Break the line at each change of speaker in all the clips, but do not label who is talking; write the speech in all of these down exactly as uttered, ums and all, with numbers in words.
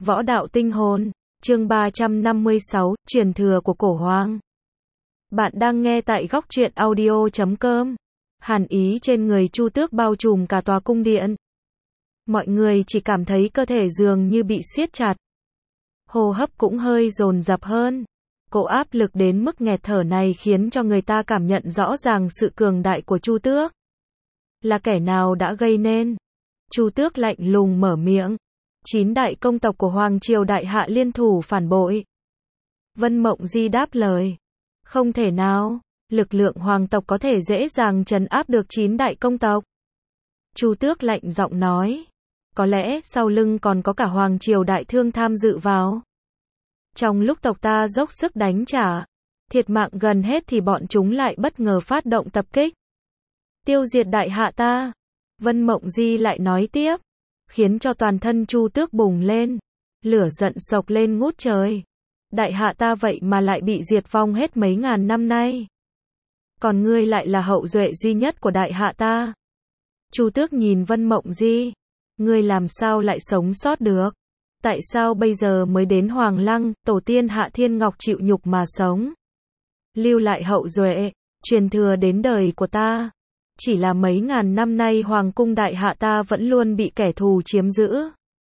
Võ đạo tinh hồn, chương ba trăm năm mươi sáu, truyền thừa của cổ hoàng. Bạn đang nghe tại góc truyện audio chấm com. Hàn ý trên người Chu Tước bao trùm cả tòa cung điện. Mọi người chỉ cảm thấy cơ thể dường như bị siết chặt. Hô hấp cũng hơi dồn dập hơn. Cỗ áp lực đến mức nghẹt thở này khiến cho người ta cảm nhận rõ ràng sự cường đại của Chu Tước. Là kẻ nào đã gây nên? Chu Tước lạnh lùng mở miệng. Chín đại công tộc của Hoàng Triều Đại Hạ liên thủ phản bội. Vân Mộng Di đáp lời. Không thể nào, lực lượng hoàng tộc có thể dễ dàng trấn áp được chín đại công tộc. Chu Tước lạnh giọng nói. Có lẽ sau lưng còn có cả Hoàng Triều Đại Thương tham dự vào. Trong lúc tộc ta dốc sức đánh trả, thiệt mạng gần hết thì bọn chúng lại bất ngờ phát động tập kích. Tiêu diệt Đại Hạ ta. Vân Mộng Di lại nói tiếp. Khiến cho toàn thân Chu Tước bùng lên. Lửa giận sộc lên ngút trời. Đại Hạ ta vậy mà lại bị diệt vong hết mấy ngàn năm nay. Còn ngươi lại là hậu duệ duy nhất của Đại Hạ ta. Chu Tước nhìn Vân Mộng Di. Ngươi làm sao lại sống sót được? Tại sao bây giờ mới đến Hoàng Lăng, tổ tiên Hạ Thiên Ngọc chịu nhục mà sống? Lưu lại hậu duệ, truyền thừa đến đời của ta. Chỉ là mấy ngàn năm nay Hoàng cung Đại Hạ ta vẫn luôn bị kẻ thù chiếm giữ.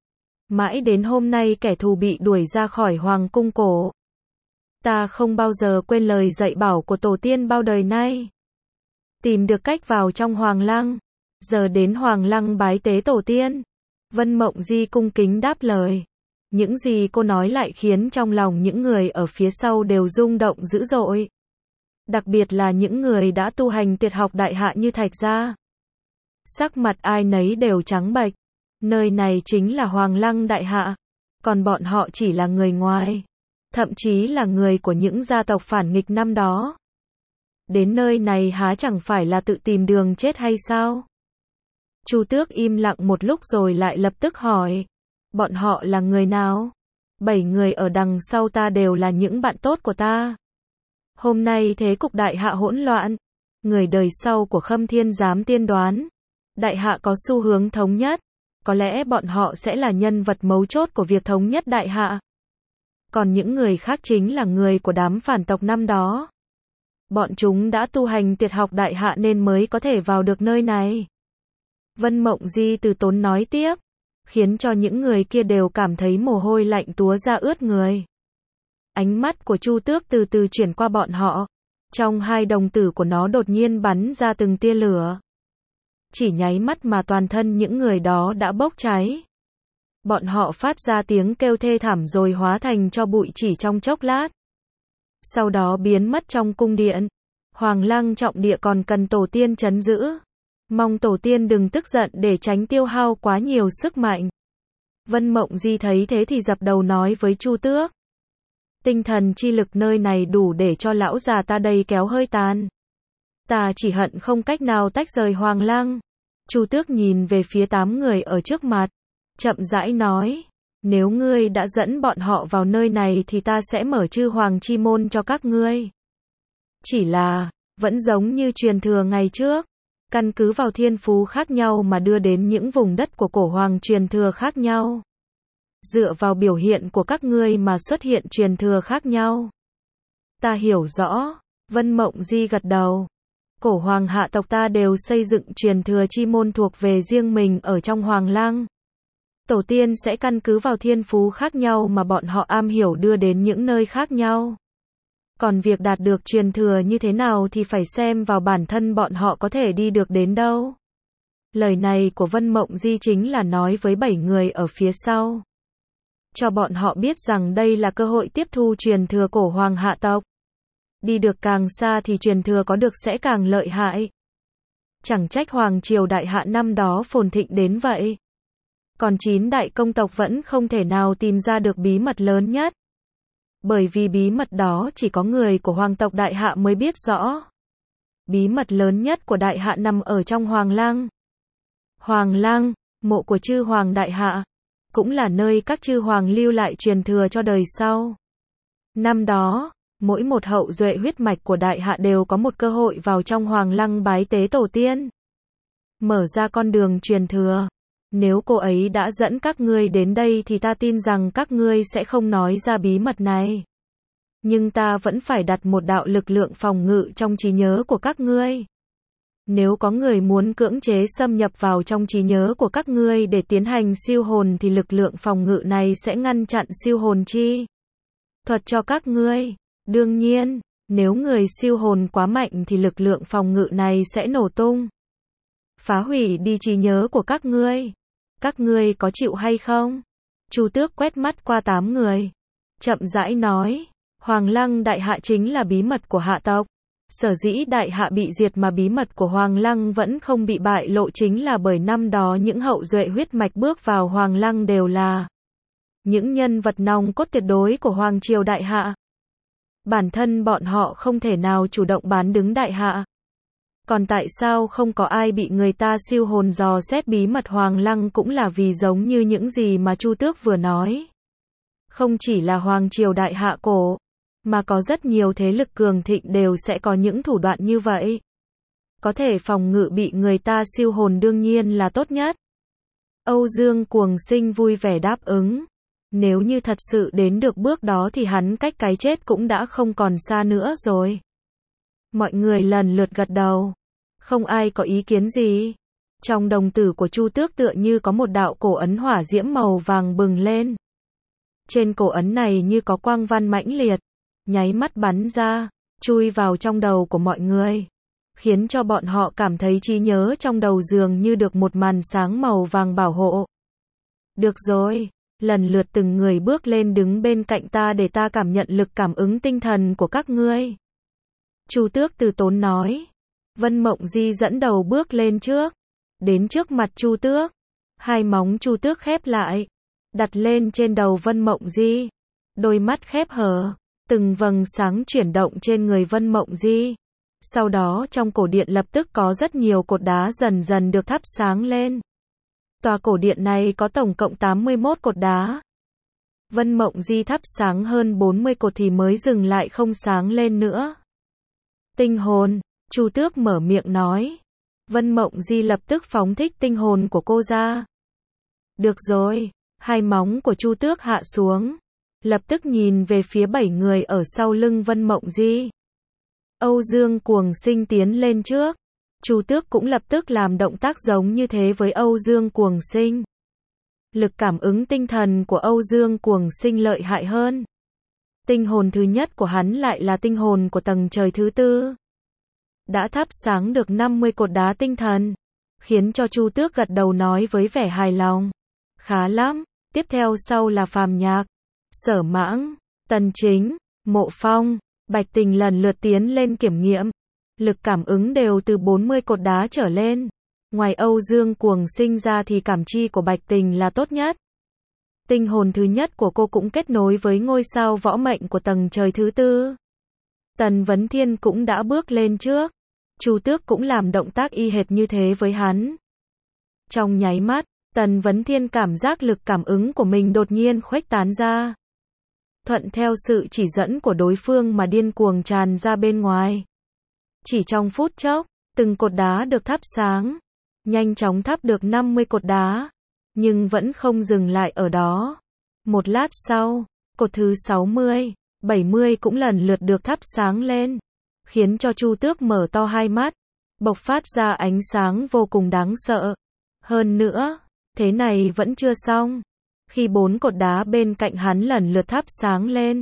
Mãi đến hôm nay kẻ thù bị đuổi ra khỏi Hoàng cung cổ. Ta không bao giờ quên lời dạy bảo của tổ tiên bao đời nay. Tìm được cách vào trong Hoàng Lăng. Giờ đến Hoàng Lăng bái tế tổ tiên. Vân Mộng Di cung kính đáp lời. Những gì cô nói lại khiến trong lòng những người ở phía sau đều rung động dữ dội. Đặc biệt là những người đã tu hành tuyệt học Đại Hạ như Thạch Gia. Sắc mặt ai nấy đều trắng bệch. Nơi này chính là Hoàng Lăng Đại Hạ. Còn bọn họ chỉ là người ngoài. Thậm chí là người của những gia tộc phản nghịch năm đó. Đến nơi này há chẳng phải là tự tìm đường chết hay sao? Chu Tước im lặng một lúc rồi lại lập tức hỏi. Bọn họ là người nào? Bảy người ở đằng sau ta đều là những bạn tốt của ta. Hôm nay thế cục Đại Hạ hỗn loạn. Người đời sau của Khâm Thiên dám tiên đoán. Đại Hạ có xu hướng thống nhất. Có lẽ bọn họ sẽ là nhân vật mấu chốt của việc thống nhất Đại Hạ. Còn những người khác chính là người của đám phản tộc năm đó. Bọn chúng đã tu hành tuyệt học Đại Hạ nên mới có thể vào được nơi này. Vân Mộng Di từ tốn nói tiếp. Khiến cho những người kia đều cảm thấy mồ hôi lạnh túa ra ướt người. Ánh mắt của Chu Tước từ từ chuyển qua bọn họ. Trong hai đồng tử của nó đột nhiên bắn ra từng tia lửa. Chỉ nháy mắt mà toàn thân những người đó đã bốc cháy. Bọn họ phát ra tiếng kêu thê thảm rồi hóa thành tro bụi chỉ trong chốc lát. Sau đó biến mất trong cung điện. Hoàng Lăng trọng địa còn cần tổ tiên trấn giữ. Mong tổ tiên đừng tức giận để tránh tiêu hao quá nhiều sức mạnh. Vân Mộng Di thấy thế thì dập đầu nói với Chu Tước. Tinh thần chi lực nơi này đủ để cho lão già ta đây kéo hơi tàn. Ta chỉ hận không cách nào tách rời Hoàng Lăng. Chu Tước nhìn về phía tám người ở trước mặt. Chậm rãi nói. Nếu ngươi đã dẫn bọn họ vào nơi này thì ta sẽ mở chư hoàng chi môn cho các ngươi. Chỉ là, vẫn giống như truyền thừa ngày trước. Căn cứ vào thiên phú khác nhau mà đưa đến những vùng đất của cổ hoàng truyền thừa khác nhau. Dựa vào biểu hiện của các ngươi mà xuất hiện truyền thừa khác nhau. Ta hiểu rõ. Vân Mộng Di gật đầu. Cổ hoàng hạ tộc ta đều xây dựng truyền thừa chi môn thuộc về riêng mình ở trong Hoàng Lăng. Tổ tiên sẽ căn cứ vào thiên phú khác nhau mà bọn họ am hiểu đưa đến những nơi khác nhau. Còn việc đạt được truyền thừa như thế nào thì phải xem vào bản thân bọn họ có thể đi được đến đâu. Lời này của Vân Mộng Di chính là nói với bảy người ở phía sau. Cho bọn họ biết rằng đây là cơ hội tiếp thu truyền thừa cổ hoàng hạ tộc. Đi được càng xa thì truyền thừa có được sẽ càng lợi hại. Chẳng trách Hoàng Triều Đại Hạ năm đó phồn thịnh đến vậy. Còn chín đại công tộc vẫn không thể nào tìm ra được bí mật lớn nhất. Bởi vì bí mật đó chỉ có người của Hoàng tộc Đại Hạ mới biết rõ. Bí mật lớn nhất của Đại Hạ nằm ở trong Hoàng Lăng. Hoàng Lăng, mộ của chư Hoàng Đại Hạ, cũng là nơi các chư Hoàng lưu lại truyền thừa cho đời sau. Năm đó, mỗi một hậu duệ huyết mạch của Đại Hạ đều có một cơ hội vào trong Hoàng Lăng bái tế tổ tiên. Mở ra con đường truyền thừa. Nếu cô ấy đã dẫn các ngươi đến đây thì ta tin rằng các ngươi sẽ không nói ra bí mật này. Nhưng ta vẫn phải đặt một đạo lực lượng phòng ngự trong trí nhớ của các ngươi. Nếu có người muốn cưỡng chế xâm nhập vào trong trí nhớ của các ngươi để tiến hành siêu hồn thì lực lượng phòng ngự này sẽ ngăn chặn siêu hồn chi thuật cho các ngươi. Đương nhiên, nếu người siêu hồn quá mạnh thì lực lượng phòng ngự này sẽ nổ tung, phá hủy đi trí nhớ của các ngươi. Các ngươi có chịu hay không? Chu Tước quét mắt qua tám người, chậm rãi nói, Hoàng Lăng Đại Hạ chính là bí mật của hạ tộc. Sở dĩ Đại Hạ bị diệt mà bí mật của Hoàng Lăng vẫn không bị bại lộ chính là bởi năm đó những hậu duệ huyết mạch bước vào Hoàng Lăng đều là những nhân vật nòng cốt tuyệt đối của Hoàng Triều Đại Hạ. Bản thân bọn họ không thể nào chủ động bán đứng Đại Hạ. Còn tại sao không có ai bị người ta siêu hồn dò xét bí mật Hoàng Lăng cũng là vì giống như những gì mà Chu Tước vừa nói. Không chỉ là Hoàng Triều Đại Hạ cổ, mà có rất nhiều thế lực cường thịnh đều sẽ có những thủ đoạn như vậy. Có thể phòng ngự bị người ta siêu hồn đương nhiên là tốt nhất. Âu Dương Cuồng Sinh vui vẻ đáp ứng. Nếu như thật sự đến được bước đó thì hắn cách cái chết cũng đã không còn xa nữa rồi. Mọi người lần lượt gật đầu. Không ai có ý kiến gì. Trong đồng tử của Chu Tước tựa như có một đạo cổ ấn hỏa diễm màu vàng bừng lên. Trên cổ ấn này như có quang văn mãnh liệt, nháy mắt bắn ra, chui vào trong đầu của mọi người, khiến cho bọn họ cảm thấy trí nhớ trong đầu dường như được một màn sáng màu vàng bảo hộ. Được rồi, lần lượt từng người bước lên đứng bên cạnh ta để ta cảm nhận lực cảm ứng tinh thần của các ngươi. Chu Tước từ tốn nói. Vân Mộng Di dẫn đầu bước lên trước, đến trước mặt Chu Tước. Hai móng Chu Tước khép lại, đặt lên trên đầu Vân Mộng Di. Đôi mắt khép hờ, từng vầng sáng chuyển động trên người Vân Mộng Di. Sau đó trong cổ điện lập tức có rất nhiều cột đá dần dần được thắp sáng lên. Tòa cổ điện này có tổng cộng tám mươi mốt cột đá. Vân Mộng Di thắp sáng hơn bốn mươi cột thì mới dừng lại không sáng lên nữa. Tinh hồn, Chu Tước mở miệng nói. Vân Mộng Di lập tức phóng thích tinh hồn của cô ra. Được rồi, hai móng của Chu Tước hạ xuống, lập tức nhìn về phía bảy người ở sau lưng Vân Mộng Di. Âu Dương Cuồng Sinh tiến lên trước. Chu Tước cũng lập tức làm động tác giống như thế với Âu Dương Cuồng Sinh. Lực cảm ứng tinh thần của Âu Dương Cuồng Sinh lợi hại hơn. Tinh hồn thứ nhất của hắn lại là tinh hồn của tầng trời thứ tư. Đã thắp sáng được năm mươi cột đá tinh thần, khiến cho Chu Tước gật đầu nói với vẻ hài lòng. Khá lắm, tiếp theo sau là Phàm Nhạc, Sở Mãng, Tần Chính, Mộ Phong, Bạch Tình lần lượt tiến lên kiểm nghiệm. Lực cảm ứng đều từ bốn mươi cột đá trở lên. Ngoài Âu Dương Cuồng Sinh ra thì cảm chi của Bạch Tình là tốt nhất. Tinh hồn thứ nhất của cô cũng kết nối với ngôi sao võ mệnh của tầng trời thứ tư. Tần Vấn Thiên cũng đã bước lên trước. Chu Tước cũng làm động tác y hệt như thế với hắn. Trong nháy mắt, Tần Vấn Thiên cảm giác lực cảm ứng của mình đột nhiên khuếch tán ra. Thuận theo sự chỉ dẫn của đối phương mà điên cuồng tràn ra bên ngoài. Chỉ trong phút chốc, từng cột đá được thắp sáng. Nhanh chóng thắp được năm mươi cột đá. Nhưng vẫn không dừng lại ở đó. Một lát sau, cột thứ sáu mươi, bảy mươi cũng lần lượt được thắp sáng lên. Khiến cho Chu Tước mở to hai mắt, bộc phát ra ánh sáng vô cùng đáng sợ. Hơn nữa, thế này vẫn chưa xong. Khi bốn cột đá bên cạnh hắn lần lượt thắp sáng lên,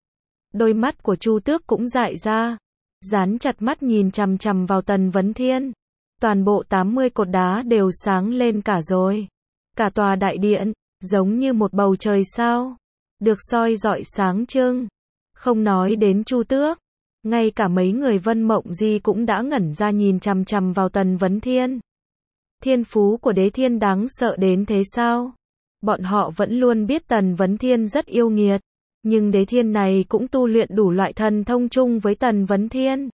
đôi mắt của Chu Tước cũng dại ra, dán chặt mắt nhìn chằm chằm vào Tần Vấn Thiên. Toàn bộ tám mươi cột đá đều sáng lên cả rồi. Cả tòa đại điện, giống như một bầu trời sao, được soi rọi sáng trưng. Không nói đến Chu Tước, ngay cả mấy người Vân Mộng Di cũng đã ngẩn ra nhìn chằm chằm vào Tần Vấn Thiên. Thiên phú của Đế Thiên đáng sợ đến thế sao? Bọn họ vẫn luôn biết Tần Vấn Thiên rất yêu nghiệt, nhưng Đế Thiên này cũng tu luyện đủ loại thần thông chung với Tần Vấn Thiên.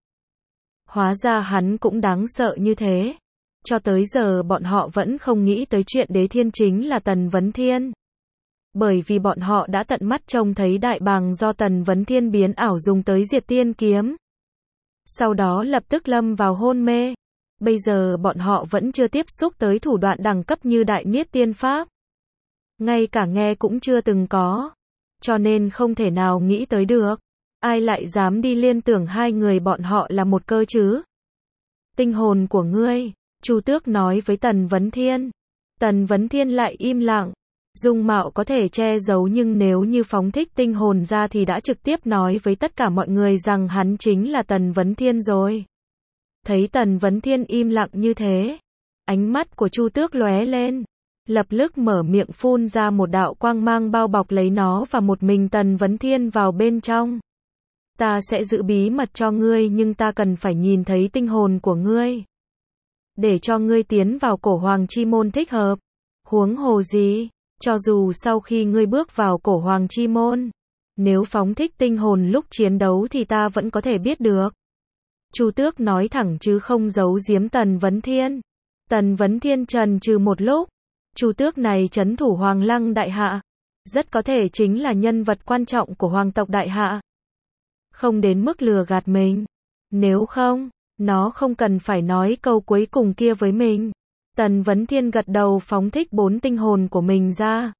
Hóa ra hắn cũng đáng sợ như thế. Cho tới giờ bọn họ vẫn không nghĩ tới chuyện Đế Thiên chính là Tần Vấn Thiên. Bởi vì bọn họ đã tận mắt trông thấy đại bàng do Tần Vấn Thiên biến ảo dùng tới diệt tiên kiếm. Sau đó lập tức lâm vào hôn mê. Bây giờ bọn họ vẫn chưa tiếp xúc tới thủ đoạn đẳng cấp như Đại Niết Tiên Pháp. Ngay cả nghe cũng chưa từng có. Cho nên không thể nào nghĩ tới được. Ai lại dám đi liên tưởng hai người bọn họ là một cơ chứ? Tinh hồn của ngươi, Chu Tước nói với Tần Vấn Thiên. Tần Vấn Thiên lại im lặng. Dung mạo có thể che giấu nhưng nếu như phóng thích tinh hồn ra thì đã trực tiếp nói với tất cả mọi người rằng hắn chính là Tần Vấn Thiên rồi. Thấy Tần Vấn Thiên im lặng như thế, ánh mắt của Chu Tước lóe lên, lập tức mở miệng phun ra một đạo quang mang bao bọc lấy nó và một mình Tần Vấn Thiên vào bên trong. Ta sẽ giữ bí mật cho ngươi nhưng ta cần phải nhìn thấy tinh hồn của ngươi. Để cho ngươi tiến vào cổ hoàng chi môn thích hợp. Huống hồ gì, cho dù sau khi ngươi bước vào cổ hoàng chi môn, nếu phóng thích tinh hồn lúc chiến đấu thì ta vẫn có thể biết được. Chu Tước nói thẳng chứ không giấu giếm Tần Vấn Thiên. Tần Vấn Thiên trần trừ một lúc. Chu Tước này trấn thủ Hoàng Lăng Đại Hạ, rất có thể chính là nhân vật quan trọng của hoàng tộc Đại Hạ. Không đến mức lừa gạt mình. Nếu không, nó không cần phải nói câu cuối cùng kia với mình. Tần Vấn Thiên gật đầu phóng thích bốn tinh hồn của mình ra.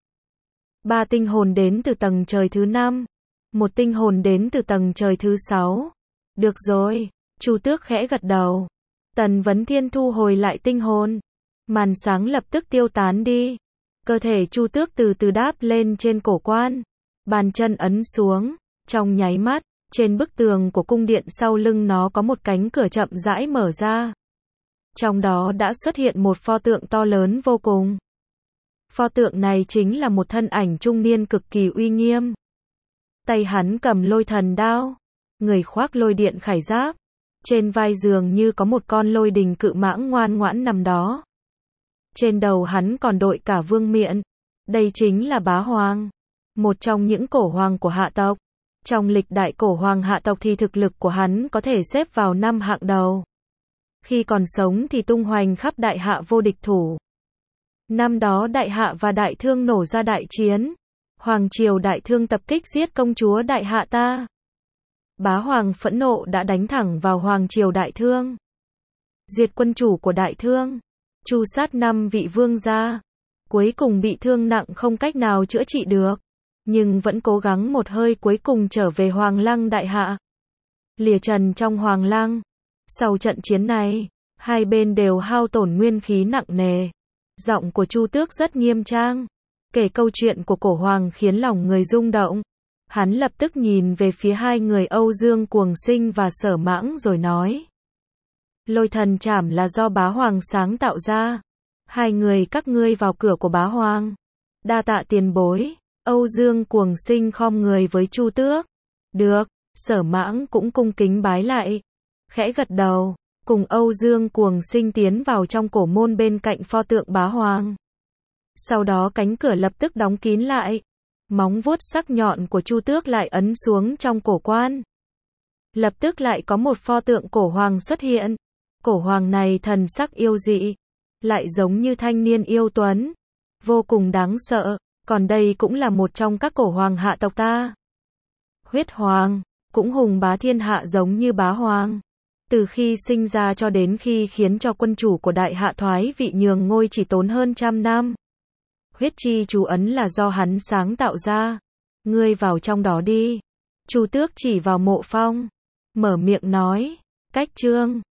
Ba tinh hồn đến từ tầng trời thứ năm. Một tinh hồn đến từ tầng trời thứ sáu. Được rồi, Chu Tước khẽ gật đầu. Tần Vấn Thiên thu hồi lại tinh hồn. Màn sáng lập tức tiêu tán đi. Cơ thể Chu Tước từ từ đáp lên trên cổ quan. Bàn chân ấn xuống. Trong nháy mắt, trên bức tường của cung điện sau lưng nó có một cánh cửa chậm rãi mở ra. Trong đó đã xuất hiện một pho tượng to lớn vô cùng. Pho tượng này chính là một thân ảnh trung niên cực kỳ uy nghiêm. Tay hắn cầm lôi thần đao. Người khoác lôi điện khải giáp. Trên vai dường như có một con lôi đình cự mãng ngoan ngoãn nằm đó. Trên đầu hắn còn đội cả vương miện. Đây chính là Bá Hoàng. Một trong những cổ hoàng của hạ tộc. Trong lịch đại cổ hoàng hạ tộc thì thực lực của hắn có thể xếp vào năm hạng đầu. Khi còn sống thì tung hoành khắp Đại Hạ vô địch thủ. Năm đó Đại Hạ và Đại Thương nổ ra đại chiến. Hoàng triều Đại Thương tập kích giết công chúa Đại Hạ ta. Bá Hoàng phẫn nộ đã đánh thẳng vào Hoàng triều Đại Thương. Diệt quân chủ của Đại Thương. Tru sát năm vị vương gia. Cuối cùng bị thương nặng không cách nào chữa trị được. Nhưng vẫn cố gắng một hơi cuối cùng trở về Hoàng Lăng Đại Hạ. Lìa trần trong Hoàng Lăng. Sau trận chiến này, hai bên đều hao tổn nguyên khí nặng nề. Giọng của Chu Tước rất nghiêm trang. Kể câu chuyện của cổ hoàng khiến lòng người rung động. Hắn lập tức nhìn về phía hai người Âu Dương Cuồng Sinh và Sở Mãng rồi nói. Lôi thần trảm là do Bá Hoàng sáng tạo ra. Hai người các ngươi vào cửa của Bá Hoàng. Đa tạ tiền bối. Âu Dương Cuồng Sinh khom người với Chu Tước. Được, Sở Mãng cũng cung kính bái lại. Khẽ gật đầu, cùng Âu Dương Cuồng Sinh tiến vào trong cổ môn bên cạnh pho tượng Bá Hoàng. Sau đó cánh cửa lập tức đóng kín lại. Móng vuốt sắc nhọn của Chu Tước lại ấn xuống trong cổ quan. Lập tức lại có một pho tượng cổ hoàng xuất hiện. Cổ hoàng này thần sắc yêu dị, lại giống như thanh niên yêu tuấn, vô cùng đáng sợ. Còn đây cũng là một trong các cổ hoàng hạ tộc ta. Huyết Hoàng, cũng hùng bá thiên hạ giống như Bá Hoàng. Từ khi sinh ra cho đến khi khiến cho quân chủ của Đại Hạ thoái vị nhường ngôi chỉ tốn hơn trăm năm. Huyết chi chú ấn là do hắn sáng tạo ra. Ngươi vào trong đó đi. Chu Tước chỉ vào Mộ Phong, mở miệng nói. Cách chương